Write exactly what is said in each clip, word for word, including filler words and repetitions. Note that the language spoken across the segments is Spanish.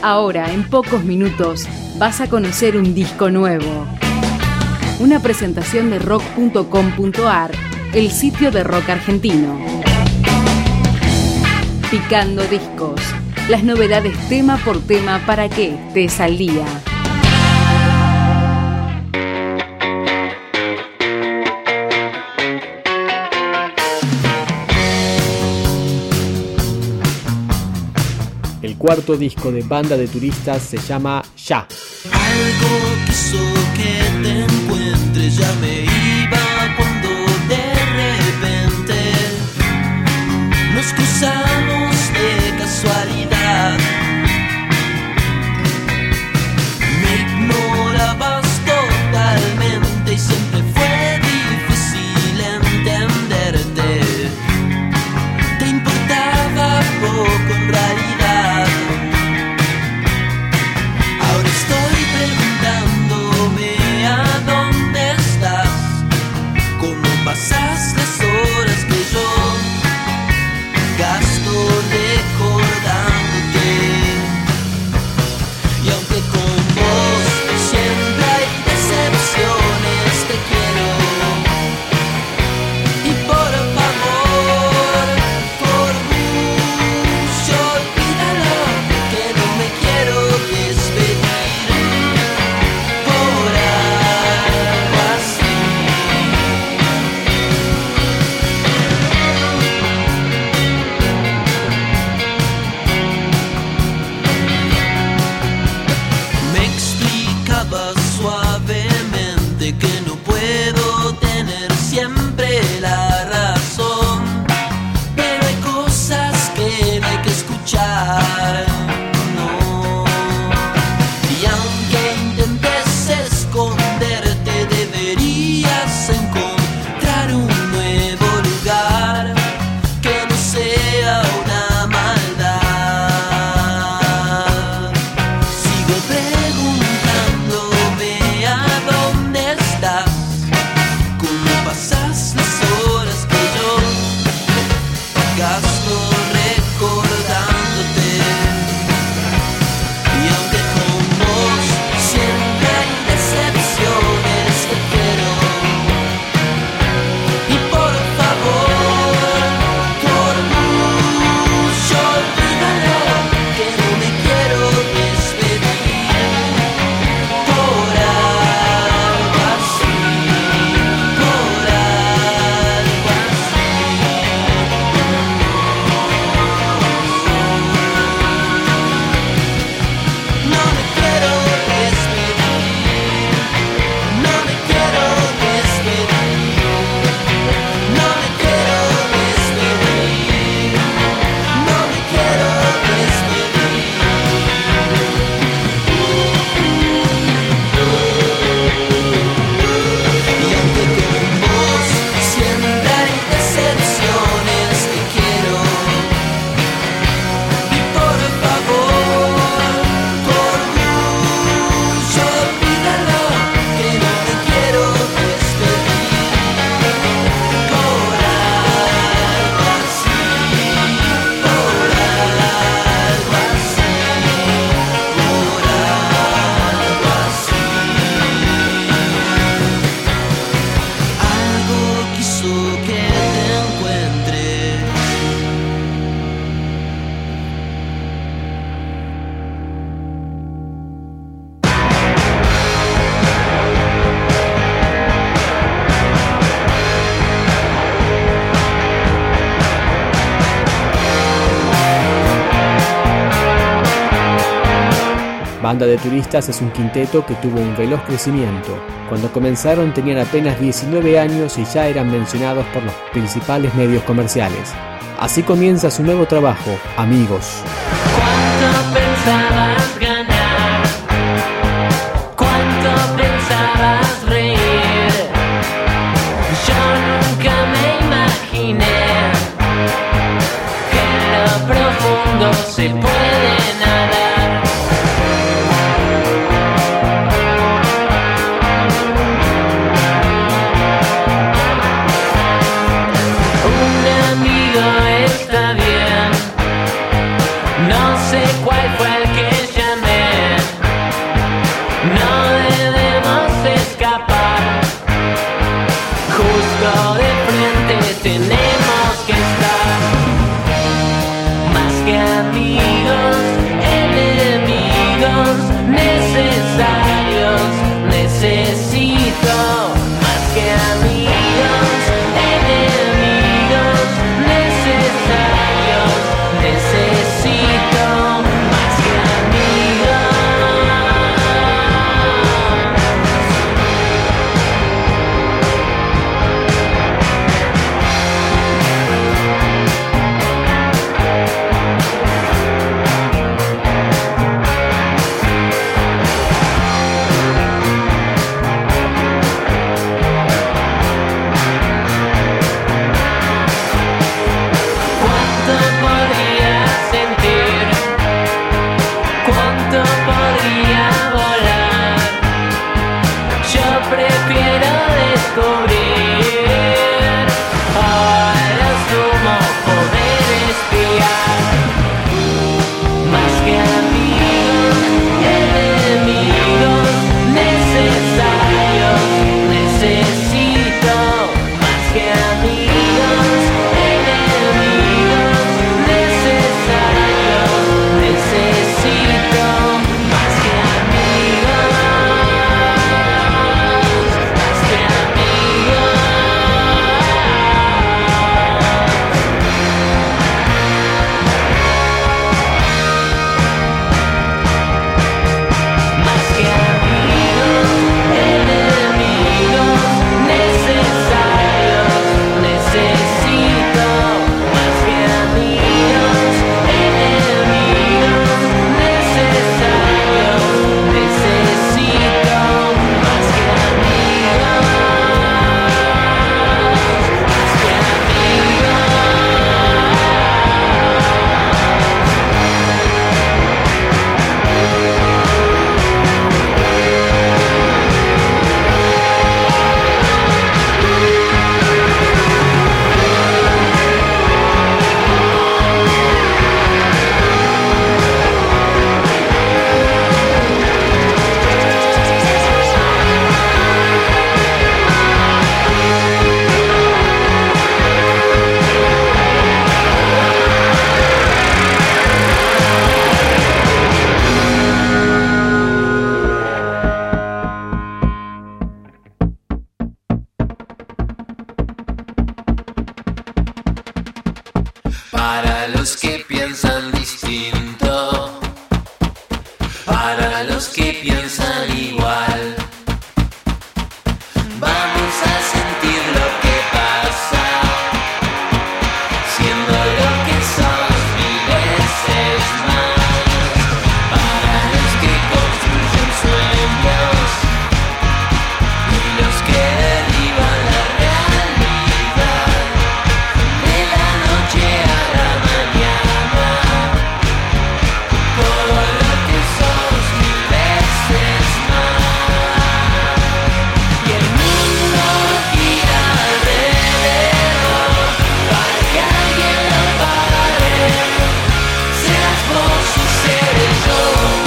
Ahora, en pocos minutos, vas a conocer un disco nuevo. Una presentación de rock punto com punto a r, el sitio de rock argentino. Picando discos. Las novedades tema por tema para que estés al día. El cuarto disco de Banda de Turistas se llama Ya. Algo quiso que te encuentre, ya me iba cuando de repente nos cruzamos de casualidad. Me ignorabas totalmente y siempre fue difícil entenderte. Te importaba poco en realidad. Pasas las horas que yo gasto recordándote. Y aunque con vos siempre hay decepciones, te quiero. Y por favor, por mucho olvídalo, que no me quiero despedir por algo así. Suavemente que no puedo tener siempre la razón, pero hay cosas que no hay que escuchar, no. Y aunque intentes esconderte, deberías encontrar un nuevo lugar que no sea una maldad. Sigo preguntando pasas las horas que yo gasto recordándote. Y aunque con vos siempre hay decepciones, te quiero. Y por favor, por mucho olvídalo, que no me quiero despedir por algo así. Banda de Turistas es un quinteto que tuvo un veloz crecimiento. Cuando comenzaron tenían apenas diecinueve años y ya eran mencionados por los principales medios comerciales. Así comienza su nuevo trabajo, Amigos. ¿Cuánto pensabas ganar? ¿Cuánto pensabas reír? Yo nunca me imaginé que en lo profundo se puede nadar. Está bien, no sé cuál fue el que llamé. Para los que piensan distinto, para los que piensan igual, vamos a sentir lo que pasa, siendo lo que sos mil veces más. Para los que construyen sueños y los que derriban la realidad, de la noche a la mañana, todo lo que sos mil veces más. Y el mundo gira alrededor para que alguien lo pare, seas vos o seré yo.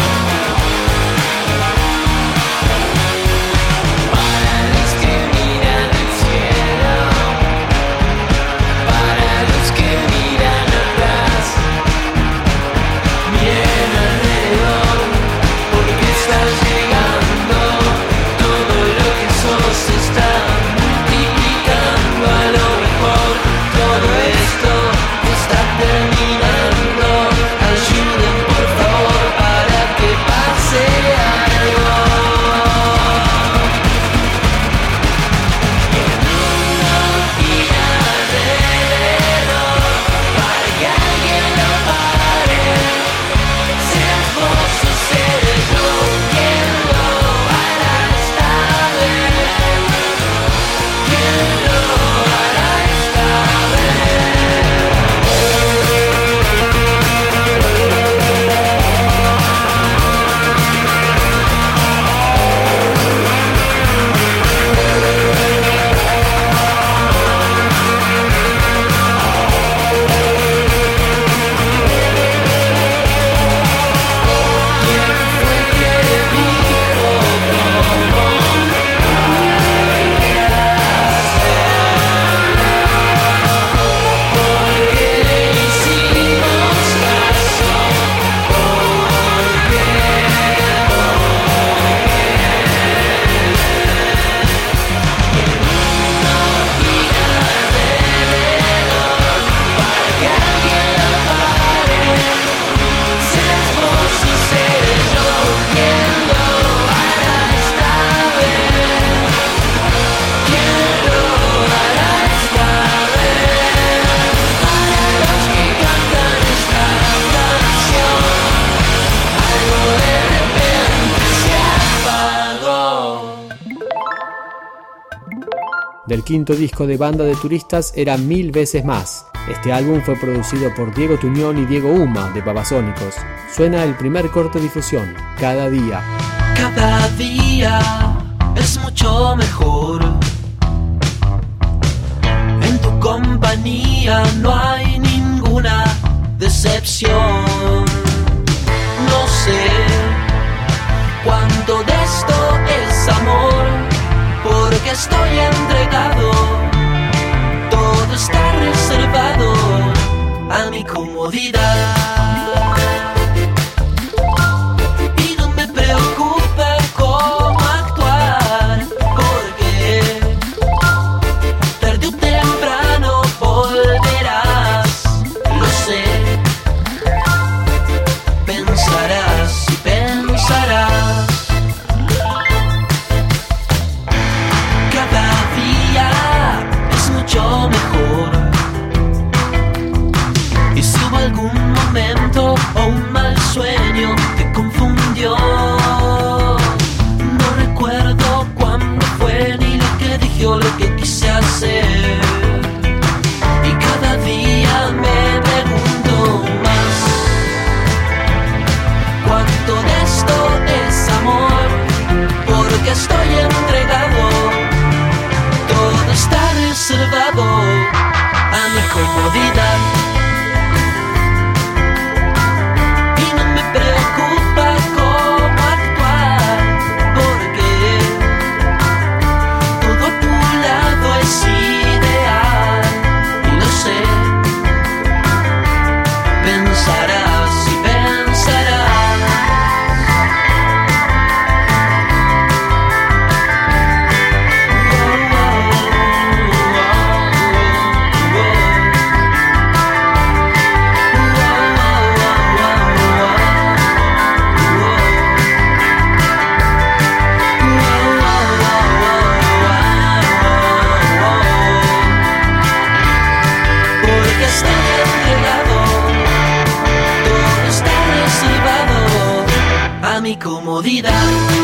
Para los que miran el cielo, para los que miran atrás, miren alrededor, porque está llegando. Todo lo que sos está multiplicando. A lo mejor todo esto está terminando. Ayuden por favor para que pase algo. El mundo gira alrededor para que alguien lo pare, seas vos o seré yo quien lo hará esta vez, quien lo hará esta Del quinto disco de Banda de Turistas era Mil Veces Más. Este álbum fue producido por Diego Tuñón y Diego Uma de Babasónicos. Suena el primer corte de difusión, Cada Día. Cada día es mucho mejor. En tu compañía no hay ninguna decepción. No sé cuánto de esto es amor, porque estoy entregado. Todo está reservado a mi comodidad. Y no me preocupa cómo actuar, porque tarde o temprano volverás. Lo sé, pensarás y pensarás. Cada día es mucho mejor. Y si hubo algún momento o un mal sueño que confundió, no recuerdo cuándo fue ni lo que dije o lo que quise hacer. Y cada día me pregunto más, ¿cuánto de esto es amor? Porque estoy entregado. Todo está reservado a mi comodidad. Y no me preocupa cómo actuar, porque todo a tu lado es ideal. Y lo sé, pensarás y pensarás. mi comodidad.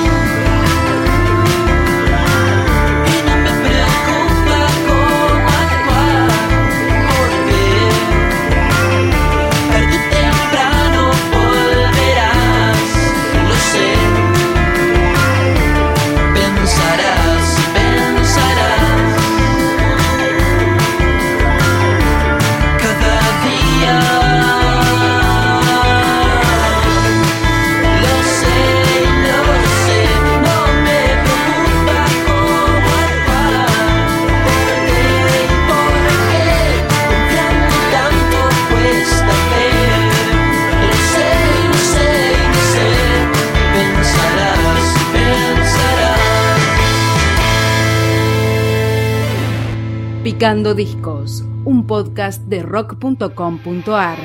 Picando Discos, un podcast de rock punto com punto a r.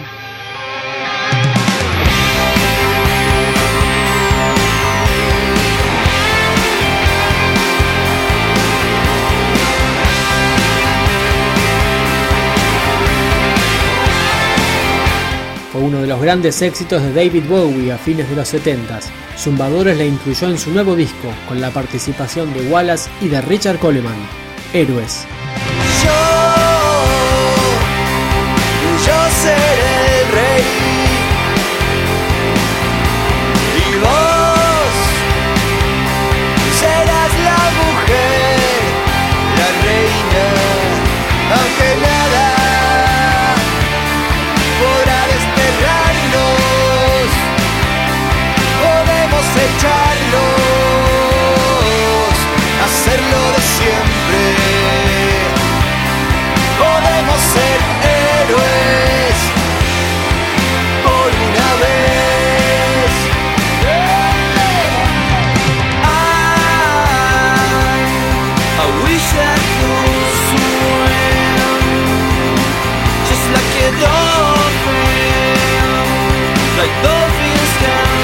Fue uno de los grandes éxitos de David Bowie a fines de los setenta. Zumbadores la incluyó en su nuevo disco, con la participación de Wallace y de Richard Coleman. Héroes. Yo, yo seré el rey y vos serás la mujer, la reina, aunque nada podrá desterrarnos, podemos echarnos, hacerlo de siempre. Podemos ser héroes por una vez. I, I wish I could swim just like a dolphin, like dolphins can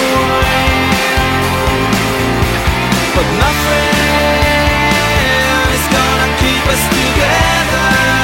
swim. But my friend is gonna keep us together.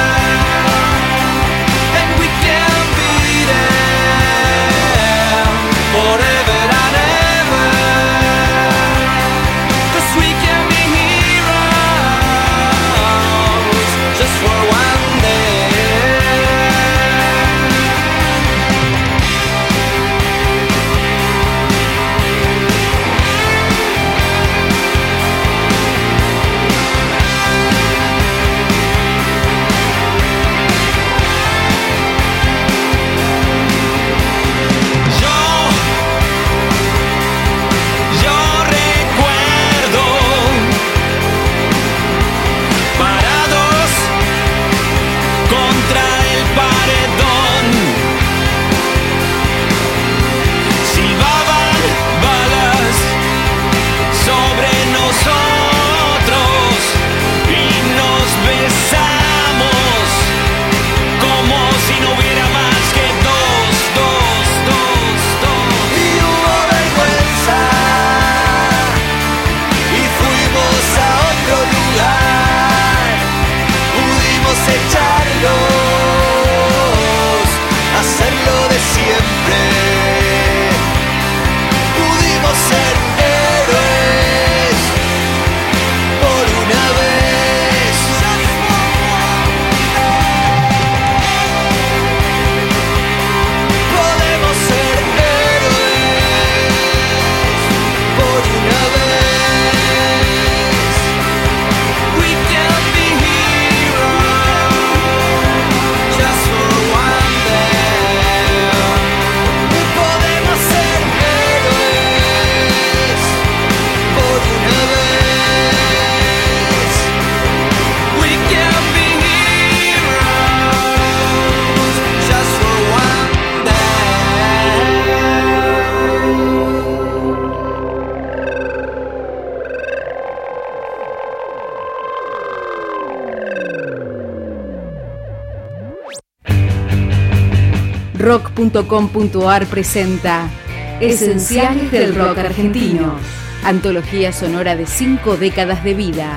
rock punto com punto a r presenta Esenciales del Rock Argentino, antología sonora de cinco décadas de vida.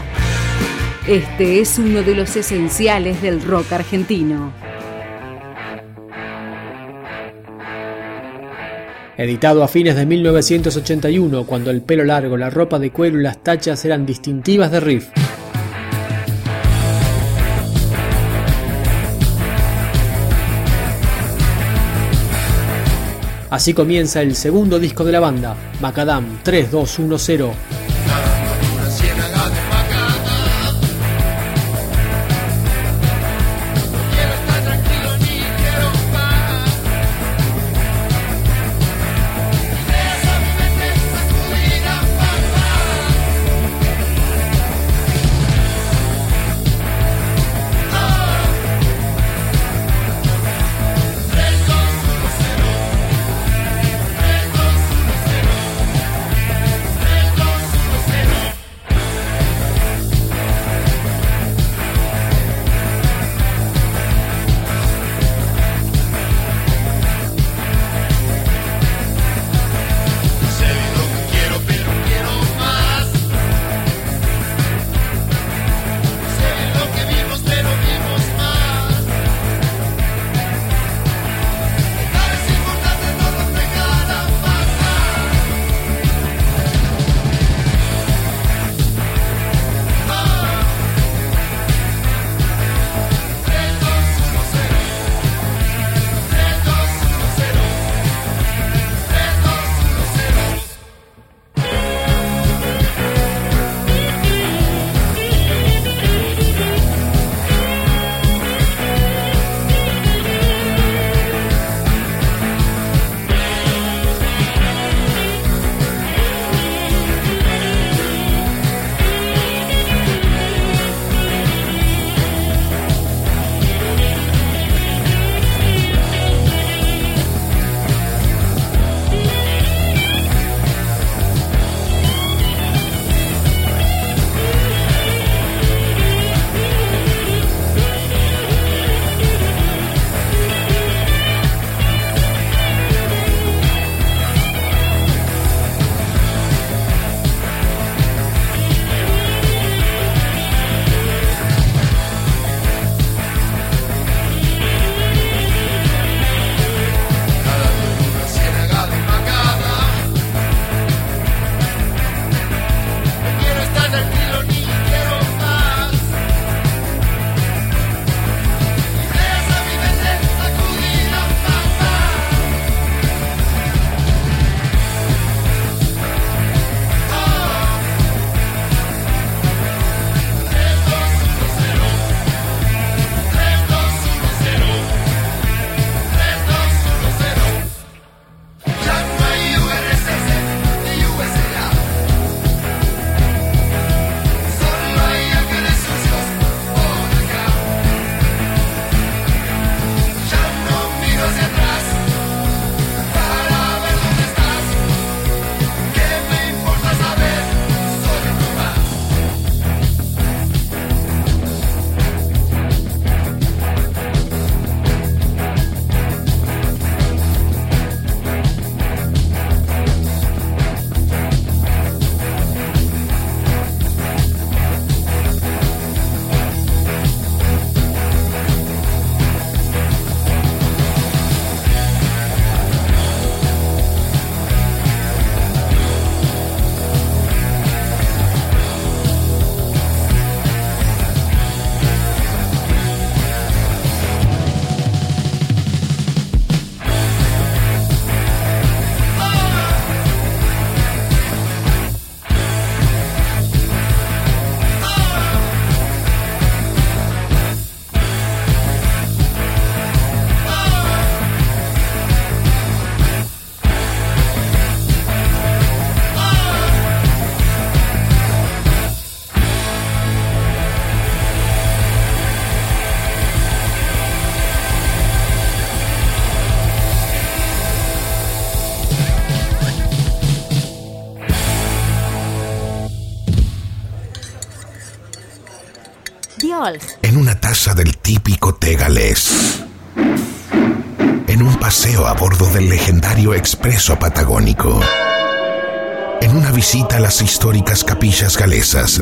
Este es uno de los esenciales del rock argentino. Editado a fines de mil novecientos ochenta y uno, cuando el pelo largo, la ropa de cuero y las tachas eran distintivas de Riff. Así comienza el segundo disco de la banda, Macadam tres dos uno cero. En una taza del típico té galés. En un paseo a bordo del legendario expreso patagónico. En una visita a las históricas capillas galesas.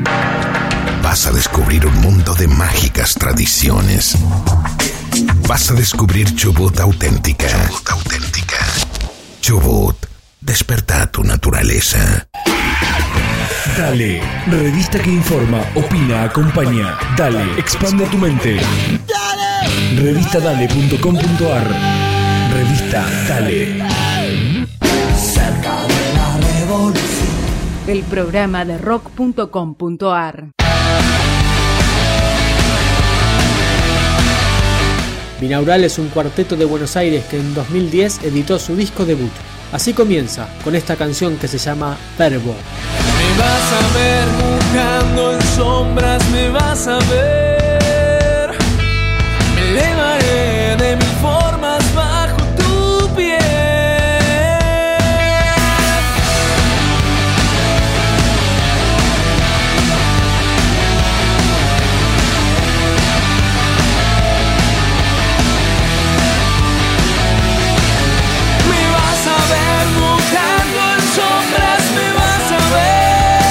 Vas a descubrir un mundo de mágicas tradiciones. Vas a descubrir Chubut auténtica. Chubut auténtica. Chubut, desperta tu naturaleza. Dale, revista que informa, opina, acompaña. Dale, expande tu mente. Dale. revista dale punto com punto ar. Revista Dale. Cerca de la revolución. El programa de rock punto com punto ar. Binaural es un cuarteto de Buenos Aires que en dos mil diez editó su disco debut. Así comienza, con esta canción que se llama Verbo. Me vas a ver buscando en sombras, me vas a ver. Me elevaré de mil formas bajo tu piel. Me vas a ver buscando en sombras, me vas a ver.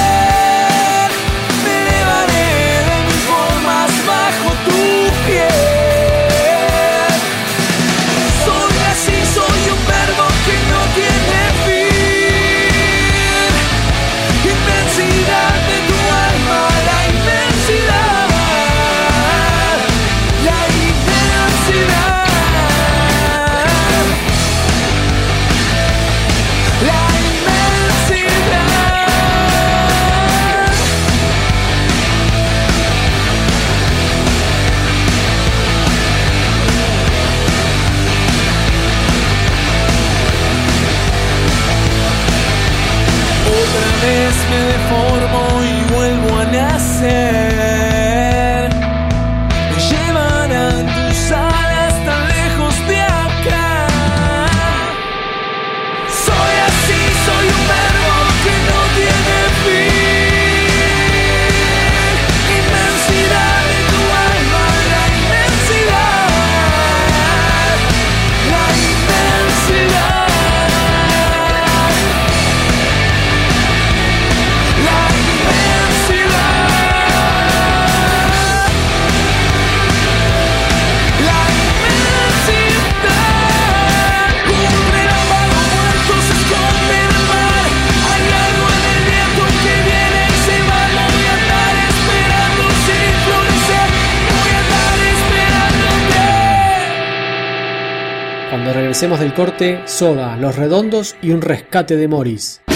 Me deformo y vuelvo a nacer. Me llevarán tus alas tan lejos de acá. Soy así, soy un verbo que no tiene fin. Inmensidad de tu alma, la inmensidad, la inmensidad. Cuando regresemos del corte, Soda, Los Redondos y un rescate de Morris.